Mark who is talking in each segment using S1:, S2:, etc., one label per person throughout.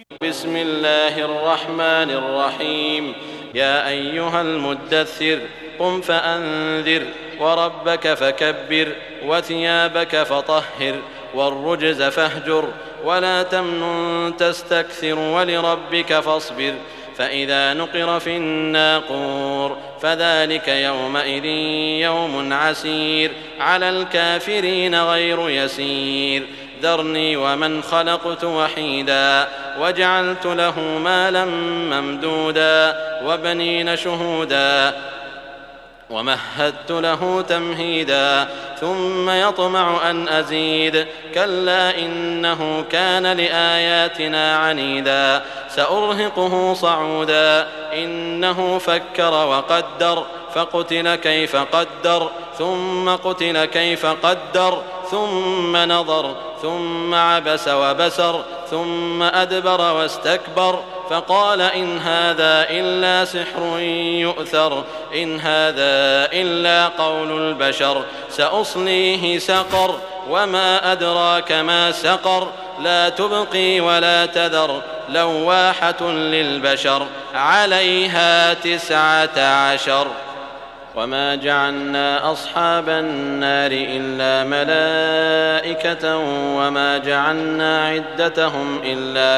S1: بسم الله الرحمن الرحيم. يا أيها المدثر قم فأنذر وربك فكبر وثيابك فطهر والرجز فاهجر ولا تمنن تستكثر ولربك فاصبر فإذا نقر في الناقور فذلك يومئذ يوم عسير على الكافرين غير يسير. ذرني ومن خلقت وحيدا وجعلت له مالا ممدودا وبنين شهودا ومهدت له تمهيدا ثم يطمع أن أزيد كلا إنه كان لآياتنا عنيدا سأرهقه صعودا إنه فكر وقدر فقتل كيف قدر ثم قتل كيف قدر ثم نظر ثم عبس وبسر ثم أدبر واستكبر فقال إن هذا إلا سحر يؤثر إن هذا إلا قول البشر سأصليه سقر وما أدراك ما سقر لا تبقي ولا تذر لواحة للبشر عليها 19. وما جعلنا أصحاب النار إلا ملائكة وما جعلنا عدتهم إلا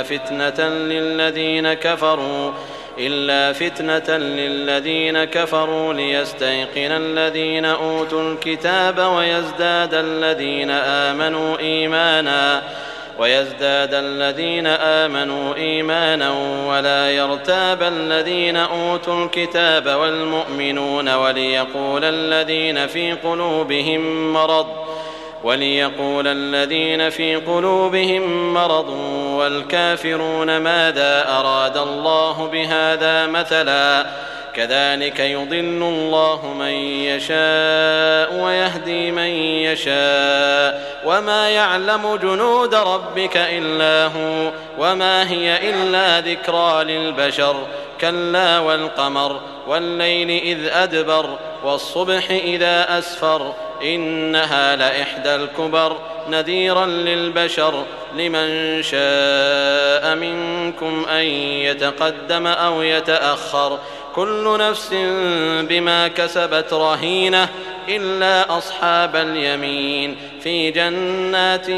S1: فتنة للذين كفروا ليستيقن الذين أوتوا الكتاب ويزداد الذين آمنوا إيمانا ولا يرتاب الذين أوتوا الكتاب والمؤمنون وليقول الذين في قلوبهم مرض والكافرون ماذا أراد الله بهذا مثلا كذلك يضل الله من يشاء ويهدي من يشاء وما يعلم جنود ربك إلا هو وما هي إلا ذكرى للبشر كلا والقمر والليل إذ أدبر والصبح إذا أسفر إنها لإحدى الكبر نذيرا للبشر لمن شاء منكم أن يتقدم أو يتأخر كل نفس بما كسبت رهينة إلا أصحاب اليمين في جنات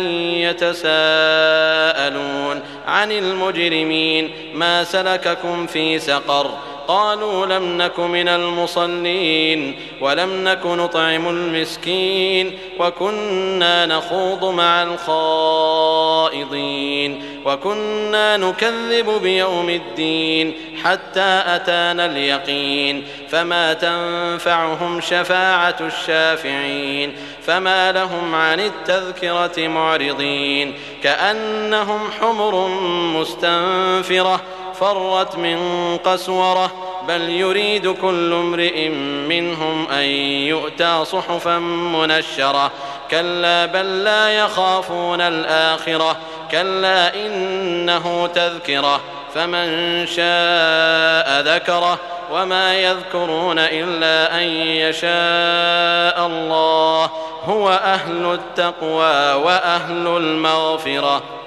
S1: يتساءلون عن المجرمين ما سلككم في سقر قالوا لم نك من المصلين ولم نك نطعم المسكين وكنا نخوض مع الخائضين وكنا نكذب بيوم الدين حتى أتانا اليقين فما تنفعهم شفاعة الشافعين فما لهم عن التذكرة معرضين كأنهم حمر مستنفرة فرت من قسورة بل يريد كل امرئ منهم أن يؤتى صحفا منشرة كلا بل لا يخافون الآخرة كلا إنه تذكرة فمن شاء ذكره وما يذكرون إلا أن يشاء الله هو أهل التقوى وأهل المغفرة.